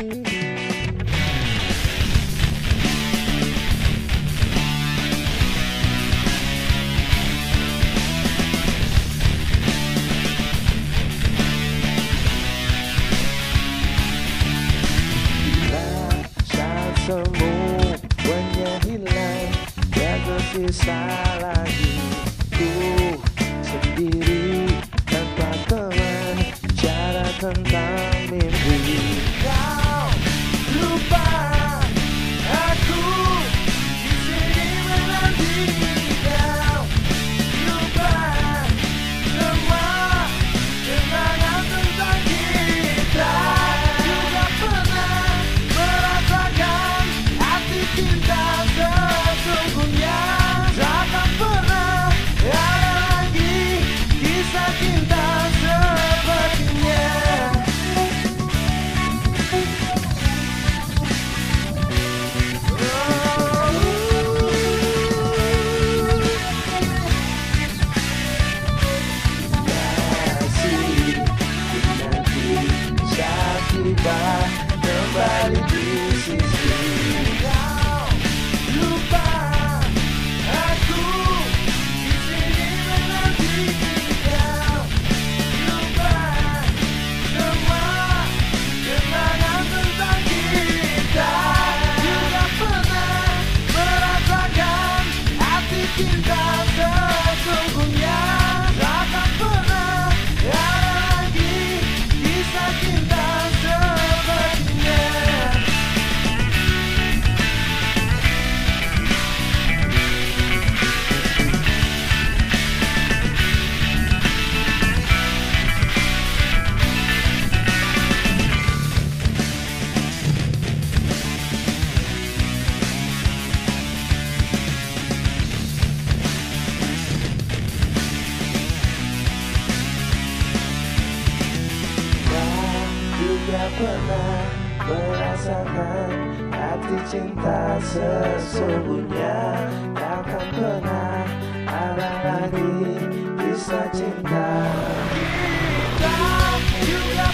Semuanya hilang, gak tersisa lagi. Ku sendiri tanpa teman, bicara tentang mimpi. Kau lupa aku di sini menanti. Kau lupa semua kenangan tentang kita. Juga pernah merasakan cinta sesungguhnya. Takkan pernah ada lagi kisah cinta sepertinya. Kasih nanti saat tiba kembali di sisi. Cinta sesungguhnya. Takkan pernah ada lagi kisah cinta sepertinya. Tidak pernah merasakan arti cinta sesungguhnya. Takkan pernah ada lagi kisah cinta. Kita juga